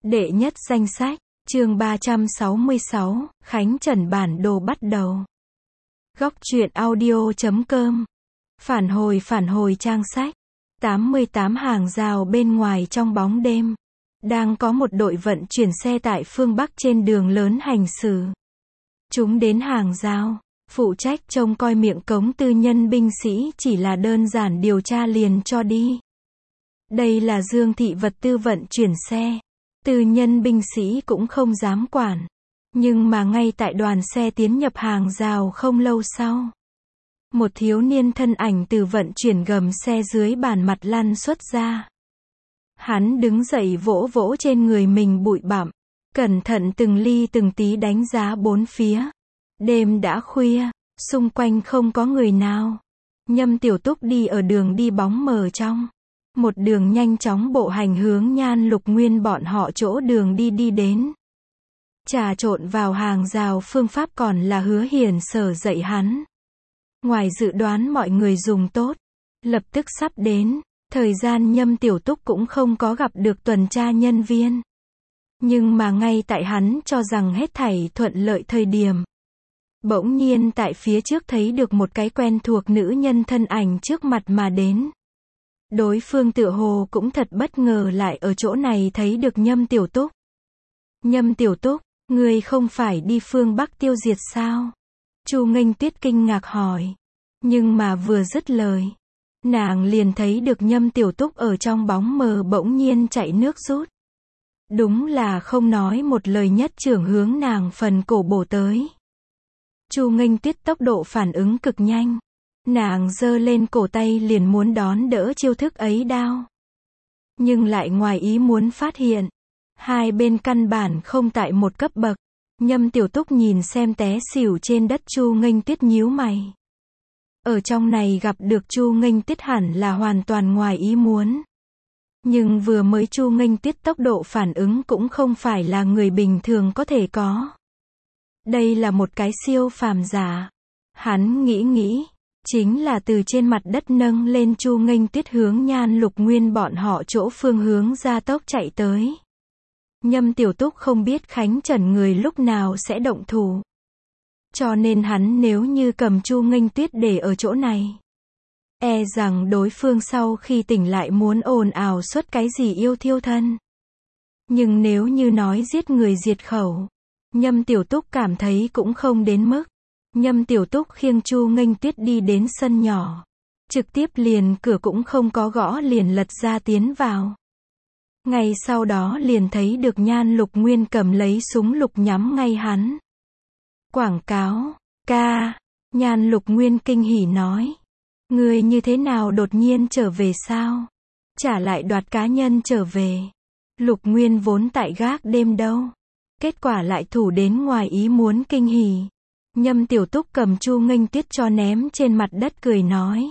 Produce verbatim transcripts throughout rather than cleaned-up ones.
Đệ nhất danh sách, chương ba trăm sáu mươi sáu, Khánh Trần bản đồ bắt đầu. Góc truyện audio chấm com. Phản hồi phản hồi trang sách. tám mươi tám hàng rào bên ngoài trong bóng đêm. Đang có một đội vận chuyển xe tại phương Bắc trên đường lớn hành xử. Chúng đến hàng rào. Phụ trách trông coi miệng cống tư nhân binh sĩ chỉ là đơn giản điều tra liền cho đi. Đây là Dương Thị vật tư vận chuyển xe. Tư nhân binh sĩ cũng không dám quản. Nhưng mà ngay tại đoàn xe tiến nhập hàng rào không lâu sau. Một thiếu niên thân ảnh từ vận chuyển gầm xe dưới bàn mặt lăn xuất ra. Hắn đứng dậy vỗ vỗ trên người mình bụi bặm. Cẩn thận từng ly từng tí đánh giá bốn phía. Đêm đã khuya, xung quanh không có người nào. Nhâm Tiểu Túc đi ở đường đi bóng mờ trong. Một đường nhanh chóng bộ hành hướng Nhan Lục Nguyên bọn họ chỗ đường đi đi đến. Trà trộn vào hàng rào phương pháp còn là Hứa Hiền sở dạy hắn. Ngoài dự đoán mọi người dùng tốt, lập tức sắp đến, thời gian Nhâm Tiểu Túc cũng không có gặp được tuần tra nhân viên. Nhưng mà ngay tại hắn cho rằng hết thảy thuận lợi thời điểm. Bỗng nhiên tại phía trước thấy được một cái quen thuộc nữ nhân thân ảnh trước mặt mà đến. Đối phương tựa hồ cũng thật bất ngờ lại ở chỗ này thấy được Nhâm Tiểu Túc. Nhâm Tiểu Túc, ngươi không phải đi phương Bắc tiêu diệt sao? Chu Nghênh Tuyết kinh ngạc hỏi. Nhưng mà vừa dứt lời, nàng liền thấy được Nhâm Tiểu Túc ở trong bóng mờ bỗng nhiên chạy nước rút. Đúng là không nói một lời nhất trưởng hướng nàng phần cổ bổ tới. Chu Nghênh Tuyết tốc độ phản ứng cực nhanh. Nàng giơ lên cổ tay liền muốn đón đỡ chiêu thức ấy đao. Nhưng lại ngoài ý muốn phát hiện. Hai bên căn bản không tại một cấp bậc. Nhâm Tiểu Túc nhìn xem té xỉu trên đất Chu Nghênh Tuyết nhíu mày. Ở trong này gặp được Chu Nghênh Tuyết hẳn là hoàn toàn ngoài ý muốn. Nhưng vừa mới Chu Nghênh Tuyết tốc độ phản ứng cũng không phải là người bình thường có thể có. Đây là một cái siêu phàm giả. Hắn nghĩ nghĩ. Chính là từ trên mặt đất nâng lên Chu Nghênh Tuyết hướng Nhan Lục Nguyên bọn họ chỗ phương hướng gia tốc chạy tới. Nhâm Tiểu Túc không biết Khánh Trần người lúc nào sẽ động thủ. Cho nên hắn nếu như cầm Chu Nghênh Tuyết để ở chỗ này. E rằng đối phương sau khi tỉnh lại muốn ồn ào xuất cái gì yêu thiêu thân. Nhưng nếu như nói giết người diệt khẩu. Nhâm Tiểu Túc cảm thấy cũng không đến mức. Nhâm Tiểu Túc khiêng Chu Nghênh Tuyết đi đến sân nhỏ. Trực tiếp liền cửa cũng không có gõ liền lật ra tiến vào. Ngay sau đó liền thấy được Nhan Lục Nguyên cầm lấy súng lục nhắm ngay hắn. Quảng cáo, ca, Nhan Lục Nguyên kinh hỉ nói. Người như thế nào đột nhiên trở về sao? Trả lại đoạt cá nhân trở về. Lục Nguyên vốn tại gác đêm đâu. Kết quả lại thủ đến ngoài ý muốn kinh hỉ. Nhâm Tiểu Túc cầm Chu Nghênh Tuyết cho ném trên mặt đất cười nói.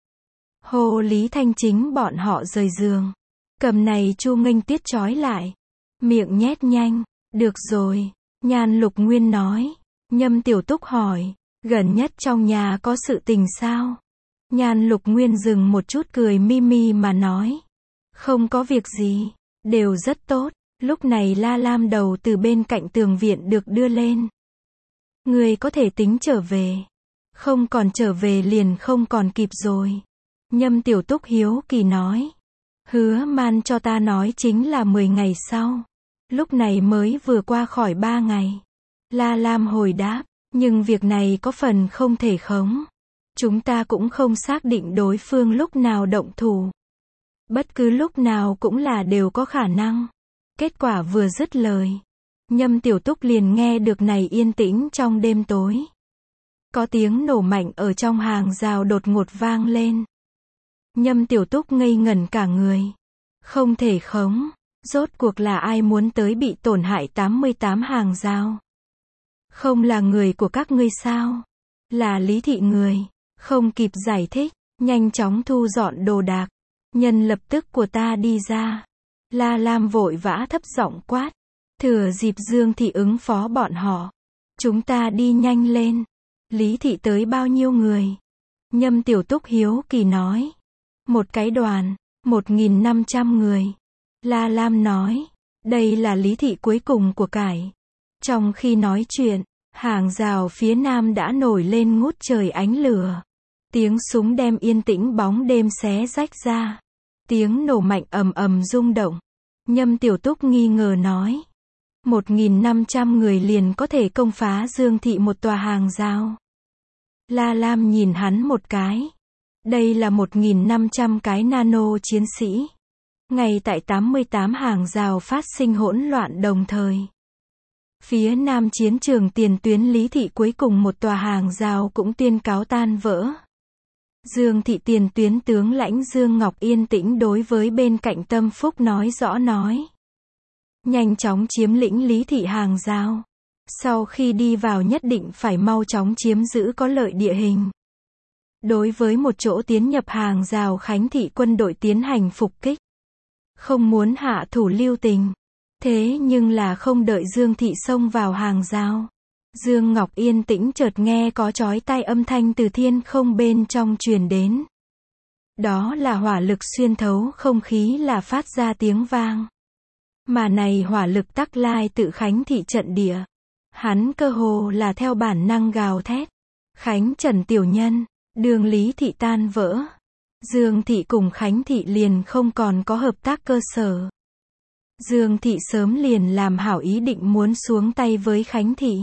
Hồ Lý Thanh Chính bọn họ rời giường. Cầm này Chu Nghênh Tuyết trói lại. Miệng nhét nhanh. Được rồi. Nhan Lục Nguyên nói. Nhâm Tiểu Túc hỏi. Gần nhất trong nhà có sự tình sao? Nhan Lục Nguyên dừng một chút cười mi mi mà nói. Không có việc gì. Đều rất tốt. Lúc này La Lam đầu từ bên cạnh tường viện được đưa lên. Người có thể tính trở về. Không còn trở về liền không còn kịp rồi. Nhâm Tiểu Túc hiếu kỳ nói. Hứa man cho ta nói chính là mười ngày sau. Lúc này mới vừa qua khỏi ba ngày. La Lam hồi đáp. Nhưng việc này có phần không thể khống. Chúng ta cũng không xác định đối phương lúc nào động thủ. Bất cứ lúc nào cũng là đều có khả năng. Kết quả vừa dứt lời. Nhâm Tiểu Túc liền nghe được này yên tĩnh trong đêm tối. Có tiếng nổ mạnh ở trong hàng rào đột ngột vang lên. Nhâm Tiểu Túc ngây ngẩn cả người. Không thể khống. Rốt cuộc là ai muốn tới bị tổn hại tám mươi tám hàng rào? Không là người của các ngươi sao? Là Lý Thị người. Không kịp giải thích. Nhanh chóng thu dọn đồ đạc. Nhân lập tức của ta đi ra. La Lam vội vã thấp giọng quát. Thừa dịp Dương Thị ứng phó bọn họ. Chúng ta đi nhanh lên. Lý Thị tới bao nhiêu người? Nhâm Tiểu Túc hiếu kỳ nói. Một cái đoàn. Một nghìn năm trăm người. La Lam nói. Đây là lý thị cuối cùng của cải. Trong khi nói chuyện, hàng rào phía nam đã nổi lên ngút trời ánh lửa. Tiếng súng đem yên tĩnh bóng đêm xé rách ra. Tiếng nổ mạnh ầm ầm rung động. Nhâm Tiểu Túc nghi ngờ nói. một nghìn năm trăm người liền có thể công phá Dương thị một tòa hàng rào. La Lam nhìn hắn một cái. Đây là một nghìn năm trăm cái nano chiến sĩ. Ngay tại tám mươi tám hàng rào phát sinh hỗn loạn đồng thời. Phía nam chiến trường tiền tuyến Lý thị cuối cùng một tòa hàng rào cũng tuyên cáo tan vỡ. Dương thị tiền tuyến tướng lãnh Dương Ngọc yên tĩnh đối với bên cạnh Tâm Phúc nói rõ nói. Nhanh chóng chiếm lĩnh Lý thị hàng rào. Sau khi đi vào nhất định phải mau chóng chiếm giữ có lợi địa hình. Đối với một chỗ tiến nhập hàng rào Khánh thị quân đội tiến hành phục kích. Không muốn hạ thủ lưu tình. Thế nhưng là không đợi Dương thị xông vào hàng rào. Dương Ngọc yên tĩnh chợt nghe có chói tai âm thanh từ thiên không bên trong truyền đến. Đó là hỏa lực xuyên thấu không khí là phát ra tiếng vang. Mà này hỏa lực tắc lai tự Khánh thị trận địa. Hắn cơ hồ là theo bản năng gào thét. Khánh Trần tiểu nhân, đường Lý thị tan vỡ. Dương thị cùng Khánh thị liền không còn có hợp tác cơ sở. Dương thị sớm liền làm hảo ý định muốn xuống tay với Khánh thị.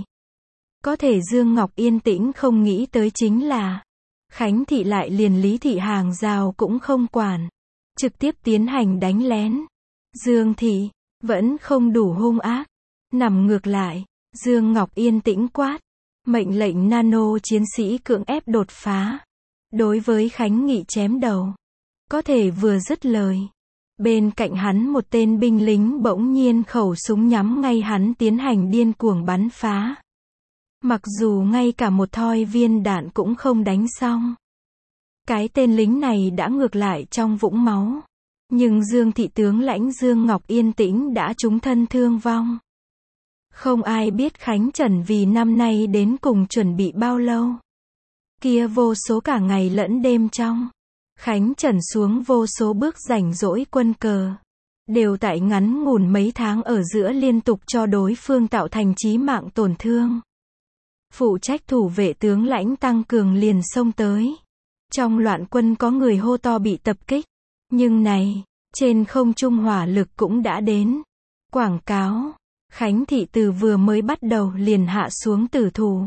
Có thể Dương Ngọc yên tĩnh không nghĩ tới chính là Khánh thị lại liền Lý thị hàng rào cũng không quản. Trực tiếp tiến hành đánh lén. Dương thị vẫn không đủ hung ác. Nằm ngược lại, Dương Ngọc yên tĩnh quát. Mệnh lệnh nano chiến sĩ cưỡng ép đột phá. Đối với Khánh Nghị chém đầu. Có thể vừa dứt lời. Bên cạnh hắn một tên binh lính bỗng nhiên khẩu súng nhắm ngay hắn tiến hành điên cuồng bắn phá. Mặc dù ngay cả một thoi viên đạn cũng không đánh xong. Cái tên lính này đã ngược lại trong vũng máu. Nhưng Dương thị tướng lãnh Dương Ngọc yên tĩnh đã trúng thân thương vong. Không ai biết Khánh Trần vì năm nay đến cùng chuẩn bị bao lâu. Kia vô số cả ngày lẫn đêm trong. Khánh Trần xuống vô số bước rảnh rỗi quân cờ. Đều tại ngắn ngủn mấy tháng ở giữa liên tục cho đối phương tạo thành chí mạng tổn thương. Phụ trách thủ vệ tướng lãnh tăng cường liền xông tới. Trong loạn quân có người hô to bị tập kích. Nhưng này, trên không trung hỏa lực cũng đã đến. Quảng cáo, Khánh thị từ vừa mới bắt đầu liền hạ xuống tử thủ.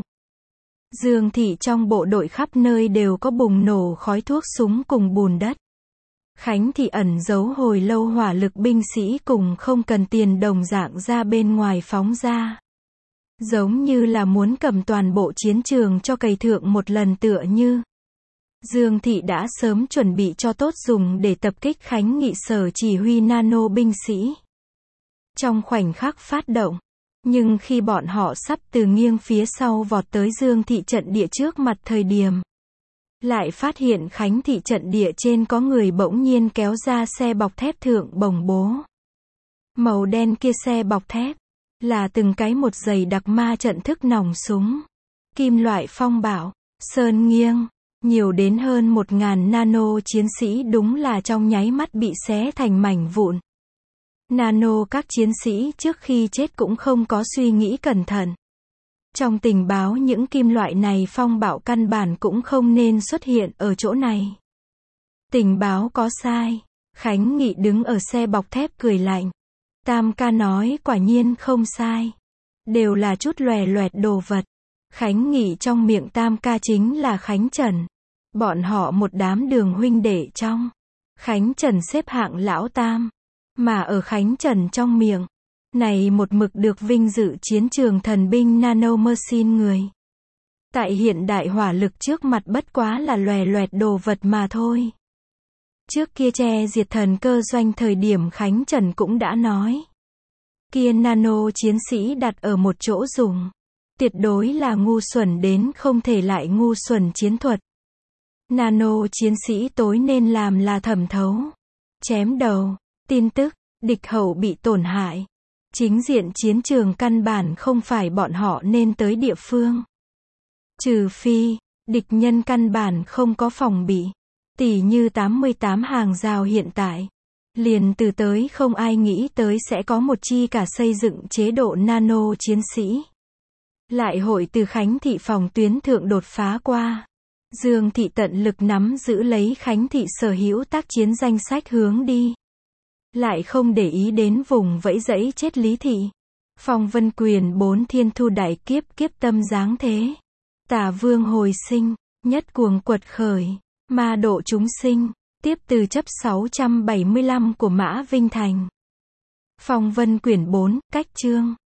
Dương thị trong bộ đội khắp nơi đều có bùng nổ khói thuốc súng cùng bùn đất. Khánh thị ẩn giấu hồi lâu hỏa lực binh sĩ cùng không cần tiền đồng dạng ra bên ngoài phóng ra. Giống như là muốn cầm toàn bộ chiến trường cho cày thượng một lần tựa như. Dương thị đã sớm chuẩn bị cho tốt dùng để tập kích Khánh Nghị sở chỉ huy nano binh sĩ. Trong khoảnh khắc phát động. Nhưng khi bọn họ sắp từ nghiêng phía sau vọt tới Dương thị trận địa trước mặt thời điểm. Lại phát hiện Khánh thị trận địa trên có người bỗng nhiên kéo ra xe bọc thép thượng bồng bố. Màu đen kia xe bọc thép. Là từng cái một giày đặc ma trận thức nòng súng. Kim loại phong bạo. Sơn nghiêng. Nhiều đến hơn một ngàn nano chiến sĩ đúng là trong nháy mắt bị xé thành mảnh vụn. Nano các chiến sĩ trước khi chết cũng không có suy nghĩ cẩn thận. Trong tình báo những kim loại này phong bạo căn bản cũng không nên xuất hiện ở chỗ này. Tình báo có sai. Khánh Nghị đứng ở xe bọc thép cười lạnh. Tam ca nói quả nhiên không sai. Đều là chút lòe loẹt đồ vật. Khánh Nghị trong miệng Tam ca chính là Khánh Trần. Bọn họ một đám đường huynh đệ trong. Khánh Trần xếp hạng lão tam. Mà ở Khánh Trần trong miệng. Này một mực được vinh dự chiến trường thần binh nano machine người. Tại hiện đại hỏa lực trước mặt bất quá là lòe loẹt đồ vật mà thôi. Trước kia che diệt thần cơ doanh thời điểm Khánh Trần cũng đã nói. Kia nano chiến sĩ đặt ở một chỗ dùng. Tuyệt đối là ngu xuẩn đến không thể lại ngu xuẩn chiến thuật. Nano chiến sĩ tối nên làm là thẩm thấu. Chém đầu. Tin tức. Địch hậu bị tổn hại. Chính diện chiến trường căn bản không phải bọn họ nên tới địa phương. Trừ phi, địch nhân căn bản không có phòng bị. Tỉ như tám mươi tám hàng rào hiện tại. Liền từ tới không ai nghĩ tới sẽ có một chi cả xây dựng chế độ nano chiến sĩ. Lại hội từ Khánh Thị phòng tuyến thượng đột phá qua. Dương Thị tận lực nắm giữ lấy Khánh Thị sở hữu tác chiến danh sách hướng đi. Lại không để ý đến vùng vẫy dẫy chết Lý Thị. Phong Vân Quyền bốn thiên thu đại kiếp kiếp tâm giáng thế. Tả vương hồi sinh, nhất cuồng quật khởi, ma độ chúng sinh, tiếp từ chấp sáu trăm bảy mươi lăm của Mã Vinh Thành. Phong Vân Quyển bốn, cách chương.